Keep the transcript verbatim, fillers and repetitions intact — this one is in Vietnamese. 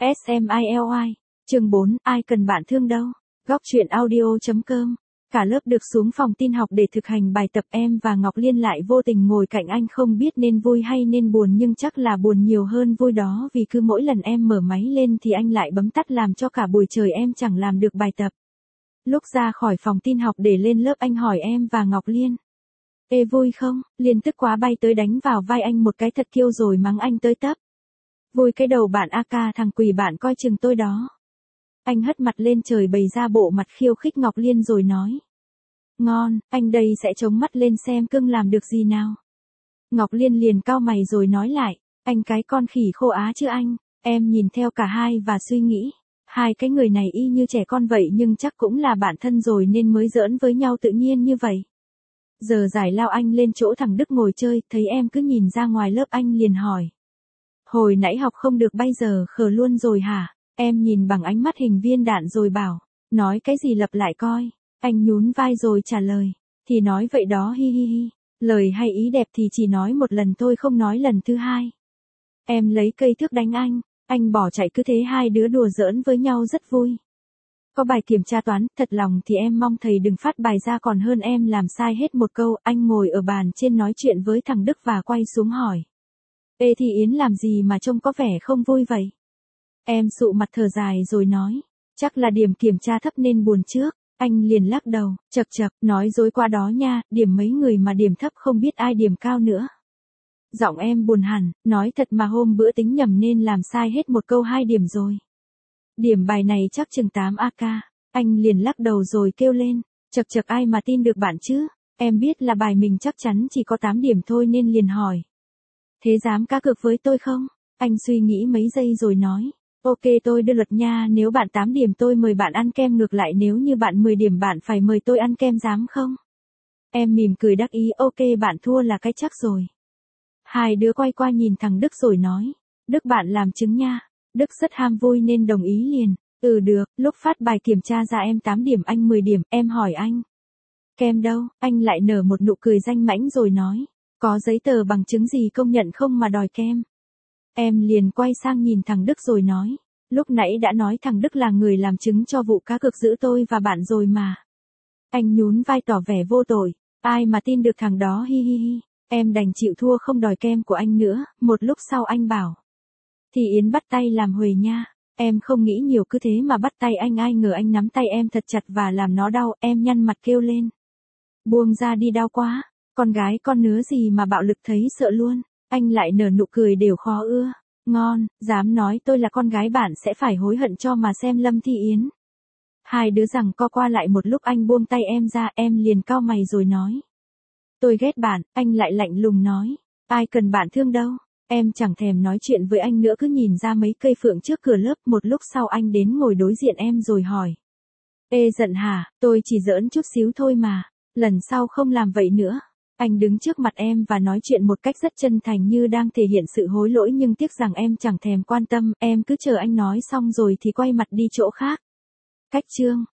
Smiley. Chương bốn, ai cần bạn thương đâu. Góc truyện audio.com. Cả lớp được xuống phòng tin học để thực hành bài tập, em và Ngọc Liên lại vô tình ngồi cạnh anh, không biết nên vui hay nên buồn, nhưng chắc là buồn nhiều hơn vui đó, vì cứ mỗi lần em mở máy lên thì anh lại bấm tắt, làm cho cả buổi trời em chẳng làm được bài tập. Lúc ra khỏi phòng tin học để lên lớp, anh hỏi em và Ngọc Liên: Ê, vui không? Liên tức quá bay tới đánh vào vai anh một cái thật kiêu rồi mắng anh tới tấp: Vui cái đầu bạn, a ca thằng quỷ, bạn coi chừng tôi đó. Anh hất mặt lên trời bày ra bộ mặt khiêu khích Ngọc Liên rồi nói: Ngon, anh đây sẽ chống mắt lên xem cưng làm được gì nào. Ngọc Liên liền cau mày rồi nói lại: Anh cái con khỉ khô á chứ anh. Em nhìn theo cả hai và suy nghĩ, hai cái người này y như trẻ con vậy, nhưng chắc cũng là bạn thân rồi nên mới giỡn với nhau tự nhiên như vậy. Giờ giải lao anh lên chỗ thằng Đức ngồi chơi, thấy em cứ nhìn ra ngoài lớp anh liền hỏi: Hồi nãy học không được bây giờ khờ luôn rồi hả? Em nhìn bằng ánh mắt hình viên đạn rồi bảo: Nói cái gì lặp lại coi. Anh nhún vai rồi trả lời: Thì nói vậy đó, hi hi hi. Lời hay ý đẹp thì chỉ nói một lần thôi, không nói lần thứ hai. Em lấy cây thước đánh anh, anh bỏ chạy, cứ thế hai đứa đùa giỡn với nhau rất vui. Có bài kiểm tra toán, thật lòng thì em mong thầy đừng phát bài ra còn hơn em làm sai hết một câu. Anh ngồi ở bàn trên nói chuyện với thằng Đức và quay xuống hỏi: Ê thì Yến làm gì mà trông có vẻ không vui vậy? Em sụ mặt thở dài rồi nói: Chắc là điểm kiểm tra thấp nên buồn trước. Anh liền lắc đầu, chậc chậc, nói dối qua đó nha, điểm mấy người mà điểm thấp không biết ai điểm cao nữa. Giọng em buồn hẳn, nói thật mà hôm bữa tính nhầm nên làm sai hết một câu hai điểm rồi. Điểm bài này chắc chừng tám a ca. Anh liền lắc đầu rồi kêu lên: Chậc chậc, ai mà tin được bạn chứ. Em biết là bài mình chắc chắn chỉ có tám điểm thôi nên liền hỏi: Thế dám cá cược với tôi không? Anh suy nghĩ mấy giây rồi nói: Ok, tôi đưa luật nha, nếu bạn tám điểm tôi mời bạn ăn kem, ngược lại nếu như bạn mười điểm bạn phải mời tôi ăn kem, dám không? Em mỉm cười đắc ý: Ok, bạn thua là cái chắc rồi. Hai đứa quay qua nhìn thằng Đức rồi nói: Đức, bạn làm chứng nha. Đức rất ham vui nên đồng ý liền: Ừ được. Lúc phát bài kiểm tra ra em tám điểm, anh mười điểm. Em hỏi anh: Kem đâu? Anh lại nở một nụ cười danh mãnh rồi nói: Có giấy tờ bằng chứng gì công nhận không mà đòi kem? Em liền quay sang nhìn thằng Đức rồi nói: Lúc nãy đã nói thằng Đức là người làm chứng cho vụ cá cược giữa tôi và bạn rồi mà. Anh nhún vai tỏ vẻ vô tội: Ai mà tin được thằng đó, hi hi hi. Em đành chịu thua không đòi kem của anh nữa. Một lúc sau anh bảo: Thì Yến bắt tay làm huề nha. Em không nghĩ nhiều, cứ thế mà bắt tay anh, ai ngờ anh nắm tay em thật chặt và làm nó đau. Em nhăn mặt kêu lên: Buông ra đi, đau quá. Con gái con nứa gì mà bạo lực, thấy sợ luôn. Anh lại nở nụ cười đều khó ưa: Ngon, dám nói tôi là con gái bạn sẽ phải hối hận cho mà xem Lâm Thi Yến. Hai đứa giằng co qua lại một lúc, anh buông tay em ra, em liền cau mày rồi nói: Tôi ghét bạn. Anh lại lạnh lùng nói: Ai cần bạn thương đâu. Em chẳng thèm nói chuyện với anh nữa, cứ nhìn ra mấy cây phượng trước cửa lớp. Một lúc sau anh đến ngồi đối diện em rồi hỏi: Ê, giận hả? Tôi chỉ giỡn chút xíu thôi mà. Lần sau không làm vậy nữa. Anh đứng trước mặt em và nói chuyện một cách rất chân thành, như đang thể hiện sự hối lỗi, nhưng tiếc rằng em chẳng thèm quan tâm. Em cứ chờ anh nói xong rồi thì quay mặt đi chỗ khác. Cách chương